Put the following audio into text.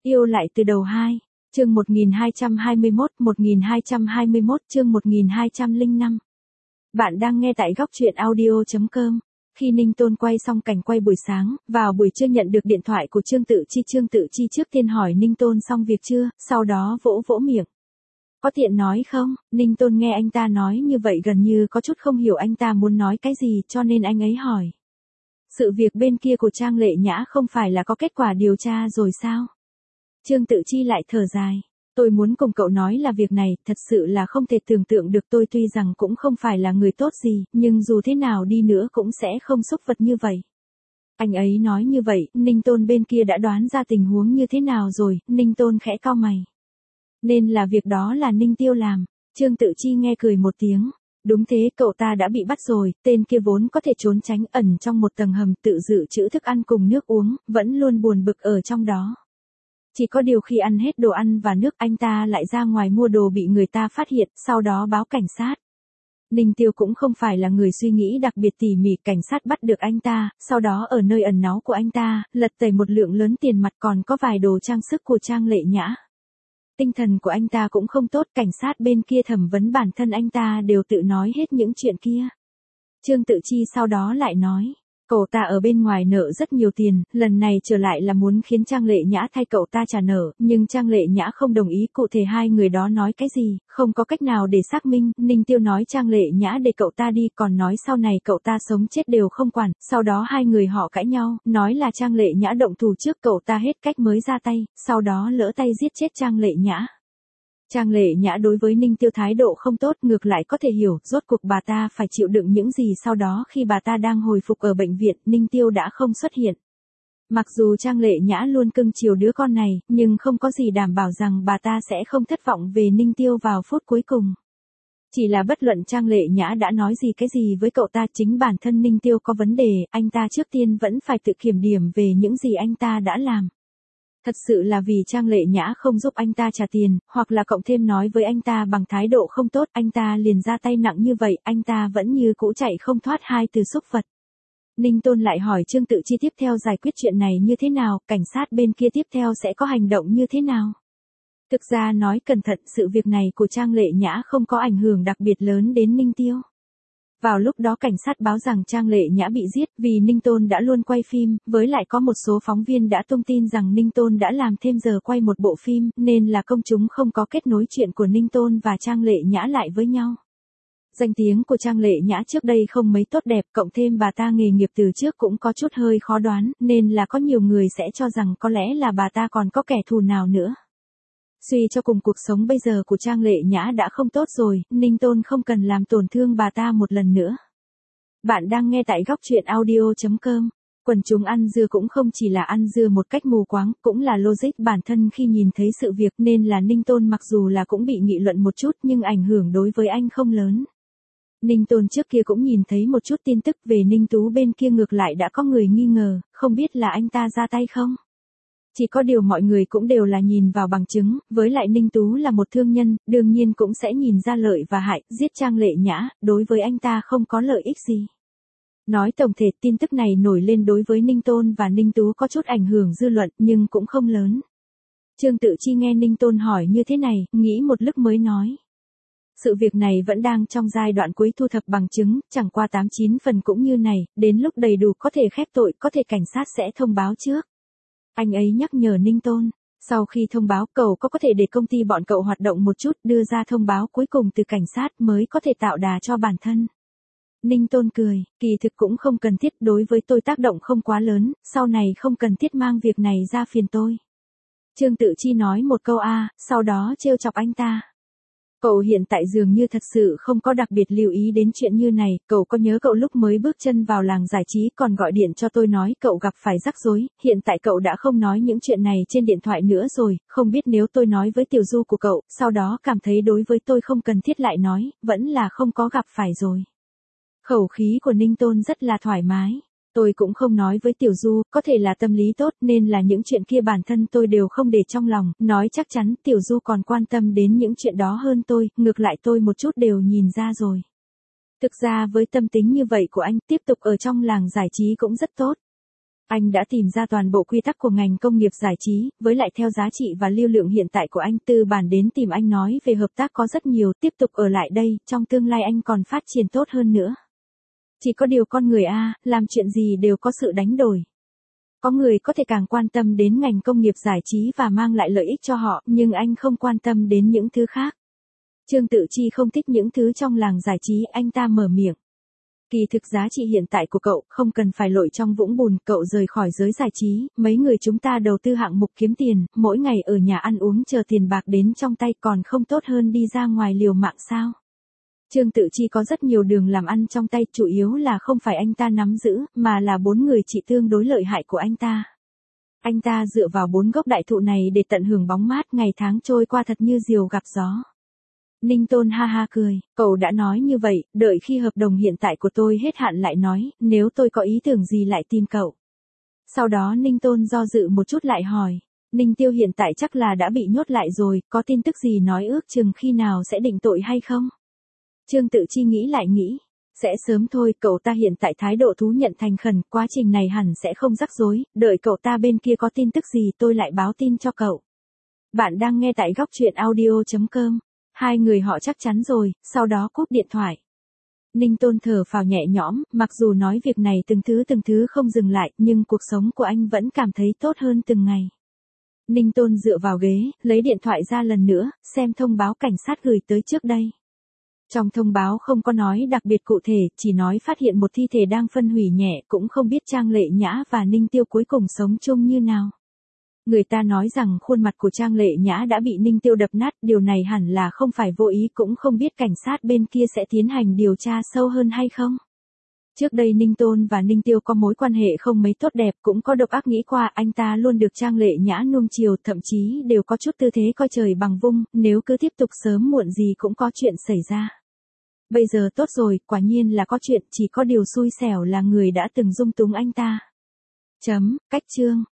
Yêu lại từ đầu 2, chương 1221, chương 1205. Bạn đang nghe tại góc truyện audio.com. Khi Ninh Tôn quay xong cảnh quay buổi sáng, vào buổi trưa nhận được điện thoại của Trương Tự Chi trước tiên hỏi Ninh Tôn xong việc chưa, sau đó vỗ vỗ miệng. Có tiện nói không? Ninh Tôn nghe anh ta nói như vậy gần như có chút không hiểu anh ta muốn nói cái gì cho nên anh ấy hỏi. Sự việc bên kia của Trang Lệ Nhã không phải là có kết quả điều tra rồi sao? Trương Tự Chi lại thở dài. Tôi muốn cùng cậu nói là việc này thật sự là không thể tưởng tượng được, tôi tuy rằng cũng không phải là người tốt gì, nhưng dù thế nào đi nữa cũng sẽ không xúc vật như vậy. Anh ấy nói như vậy, Ninh Tôn bên kia đã đoán ra tình huống như thế nào rồi, Ninh Tôn khẽ cau mày. Nên là việc đó là Ninh Tiêu làm. Trương Tự Chi nghe cười một tiếng. Đúng thế, cậu ta đã bị bắt rồi, tên kia vốn có thể trốn tránh ẩn trong một tầng hầm tự dự trữ thức ăn cùng nước uống, vẫn luôn buồn bực ở trong đó. Chỉ có điều khi ăn hết đồ ăn và nước anh ta lại ra ngoài mua đồ bị người ta phát hiện, sau đó báo cảnh sát. Ninh Tiêu cũng không phải là người suy nghĩ đặc biệt tỉ mỉ, cảnh sát bắt được anh ta, sau đó ở nơi ẩn náu của anh ta, lật tẩy một lượng lớn tiền mặt còn có vài đồ trang sức của Trang Lệ Nhã. Tinh thần của anh ta cũng không tốt, cảnh sát bên kia thẩm vấn bản thân anh ta đều tự nói hết những chuyện kia. Trương Tự Chi sau đó lại nói, cậu ta ở bên ngoài nợ rất nhiều tiền, lần này trở lại là muốn khiến Trang Lệ Nhã thay cậu ta trả nợ, nhưng Trang Lệ Nhã không đồng ý, cụ thể hai người đó nói cái gì, không có cách nào để xác minh, Ninh Tiêu nói Trang Lệ Nhã để cậu ta đi, còn nói sau này cậu ta sống chết đều không quản, sau đó hai người họ cãi nhau, nói là Trang Lệ Nhã động thủ trước, cậu ta hết cách mới ra tay, sau đó lỡ tay giết chết Trang Lệ Nhã. Trang Lệ Nhã đối với Ninh Tiêu thái độ không tốt, ngược lại có thể hiểu, rốt cuộc bà ta phải chịu đựng những gì, sau đó khi bà ta đang hồi phục ở bệnh viện, Ninh Tiêu đã không xuất hiện. Mặc dù Trang Lệ Nhã luôn cưng chiều đứa con này, nhưng không có gì đảm bảo rằng bà ta sẽ không thất vọng về Ninh Tiêu vào phút cuối cùng. Chỉ là bất luận Trang Lệ Nhã đã nói gì cái gì với cậu ta, chính bản thân Ninh Tiêu có vấn đề, anh ta trước tiên vẫn phải tự kiểm điểm về những gì anh ta đã làm. Thật sự là vì Trang Lệ Nhã không giúp anh ta trả tiền, hoặc là cộng thêm nói với anh ta bằng thái độ không tốt, anh ta liền ra tay nặng như vậy, anh ta vẫn như cũ chạy không thoát hai từ xúc vật. Ninh Tôn lại hỏi Trương Tự Chi tiếp theo giải quyết chuyện này như thế nào, cảnh sát bên kia tiếp theo sẽ có hành động như thế nào. Thực ra nói cẩn thận, sự việc này của Trang Lệ Nhã không có ảnh hưởng đặc biệt lớn đến Ninh Tiêu. Vào lúc đó cảnh sát báo rằng Trang Lệ Nhã bị giết vì Ninh Tôn đã luôn quay phim, với lại có một số phóng viên đã tung tin rằng Ninh Tôn đã làm thêm giờ quay một bộ phim, nên là công chúng không có kết nối chuyện của Ninh Tôn và Trang Lệ Nhã lại với nhau. Danh tiếng của Trang Lệ Nhã trước đây không mấy tốt đẹp, cộng thêm bà ta nghề nghiệp từ trước cũng có chút hơi khó đoán, nên là có nhiều người sẽ cho rằng có lẽ là bà ta còn có kẻ thù nào nữa. Suy cho cùng cuộc sống bây giờ của Trang Lệ Nhã đã không tốt rồi, Ninh Tôn không cần làm tổn thương bà ta một lần nữa. Bạn đang nghe tại góc truyện audio.com. Quần chúng ăn dưa cũng không chỉ là ăn dưa một cách mù quáng, cũng là logic bản thân khi nhìn thấy sự việc, nên là Ninh Tôn mặc dù là cũng bị nghị luận một chút nhưng ảnh hưởng đối với anh không lớn. Ninh Tôn trước kia cũng nhìn thấy một chút tin tức về Ninh Tú bên kia, ngược lại đã có người nghi ngờ, không biết là anh ta ra tay không? Chỉ có điều mọi người cũng đều là nhìn vào bằng chứng, với lại Ninh Tú là một thương nhân, đương nhiên cũng sẽ nhìn ra lợi và hại, giết Trang Lệ Nhã, đối với anh ta không có lợi ích gì. Nói tổng thể, tin tức này nổi lên đối với Ninh Tôn và Ninh Tú có chút ảnh hưởng dư luận, nhưng cũng không lớn. Trương Tự Chi nghe Ninh Tôn hỏi như thế này, nghĩ một lúc mới nói. Sự việc này vẫn đang trong giai đoạn cuối thu thập bằng chứng, chẳng qua 8-9 phần cũng như này, đến lúc đầy đủ có thể khép tội, có thể cảnh sát sẽ thông báo trước. Anh ấy nhắc nhở Ninh Tôn, sau khi thông báo cậu có thể để công ty bọn cậu hoạt động một chút, đưa ra thông báo cuối cùng từ cảnh sát mới có thể tạo đà cho bản thân. Ninh Tôn cười, kỳ thực cũng không cần thiết, đối với tôi tác động không quá lớn, sau này không cần thiết mang việc này ra phiền tôi. Trương Tự Chi nói một câu sau đó trêu chọc anh ta. Cậu hiện tại dường như thật sự không có đặc biệt lưu ý đến chuyện như này, cậu có nhớ cậu lúc mới bước chân vào làng giải trí còn gọi điện cho tôi nói cậu gặp phải rắc rối, hiện tại cậu đã không nói những chuyện này trên điện thoại nữa rồi, không biết nếu tôi nói với tiểu du của cậu, sau đó cảm thấy đối với tôi không cần thiết lại nói, vẫn là không có gặp phải rồi. Khẩu khí của Ninh Tôn rất là thoải mái. Tôi cũng không nói với Tiểu Du, có thể là tâm lý tốt nên là những chuyện kia bản thân tôi đều không để trong lòng, nói chắc chắn Tiểu Du còn quan tâm đến những chuyện đó hơn tôi, ngược lại tôi một chút đều nhìn ra rồi. Thực ra với tâm tính như vậy của anh, tiếp tục ở trong làng giải trí cũng rất tốt. Anh đã tìm ra toàn bộ quy tắc của ngành công nghiệp giải trí, với lại theo giá trị và lưu lượng hiện tại của anh, tư bản đến tìm anh nói về hợp tác có rất nhiều, tiếp tục ở lại đây, trong tương lai anh còn phát triển tốt hơn nữa. Chỉ có điều con người làm chuyện gì đều có sự đánh đổi. Có người có thể càng quan tâm đến ngành công nghiệp giải trí và mang lại lợi ích cho họ, nhưng anh không quan tâm đến những thứ khác. Trương Tự Chi không thích những thứ trong làng giải trí, anh ta mở miệng. Kỳ thực giá trị hiện tại của cậu không cần phải lội trong vũng bùn, cậu rời khỏi giới giải trí, mấy người chúng ta đầu tư hạng mục kiếm tiền, mỗi ngày ở nhà ăn uống chờ tiền bạc đến trong tay còn không tốt hơn đi ra ngoài liều mạng sao? Trương Tự Chi có rất nhiều đường làm ăn trong tay, chủ yếu là không phải anh ta nắm giữ, mà là 4 người chị tương đối lợi hại của anh ta. Anh ta dựa vào 4 gốc đại thụ này để tận hưởng bóng mát, ngày tháng trôi qua thật như diều gặp gió. Ninh Tôn ha ha cười, cậu đã nói như vậy, đợi khi hợp đồng hiện tại của tôi hết hạn lại nói, nếu tôi có ý tưởng gì lại tìm cậu. Sau đó Ninh Tôn do dự một chút lại hỏi, Ninh Tiêu hiện tại chắc là đã bị nhốt lại rồi, có tin tức gì nói ước chừng khi nào sẽ định tội hay không? Trương Tự Chi nghĩ lại nghĩ, sẽ sớm thôi, cậu ta hiện tại thái độ thú nhận thành khẩn, quá trình này hẳn sẽ không rắc rối, đợi cậu ta bên kia có tin tức gì tôi lại báo tin cho cậu. Bạn đang nghe tại góc truyện audio.com. Hai người họ chắc chắn rồi, sau đó cúp điện thoại. Ninh Tôn thở phào nhẹ nhõm, mặc dù nói việc này từng thứ không dừng lại, nhưng cuộc sống của anh vẫn cảm thấy tốt hơn từng ngày. Ninh Tôn dựa vào ghế, lấy điện thoại ra lần nữa, xem thông báo cảnh sát gửi tới trước đây. Trong thông báo không có nói đặc biệt cụ thể, chỉ nói phát hiện một thi thể đang phân hủy nhẹ, cũng không biết Trang Lệ Nhã và Ninh Tiêu cuối cùng sống chung như nào. Người ta nói rằng khuôn mặt của Trang Lệ Nhã đã bị Ninh Tiêu đập nát, điều này hẳn là không phải vô ý, cũng không biết cảnh sát bên kia sẽ tiến hành điều tra sâu hơn hay không. Trước đây Ninh Tôn và Ninh Tiêu có mối quan hệ không mấy tốt đẹp, cũng có độc ác nghĩ qua, anh ta luôn được Trang Lệ Nhã nuông chiều, thậm chí đều có chút tư thế coi trời bằng vung, nếu cứ tiếp tục sớm muộn gì cũng có chuyện xảy ra. Bây giờ tốt rồi, quả nhiên là có chuyện, chỉ có điều xui xẻo là người đã từng dung túng anh ta. Cách chương.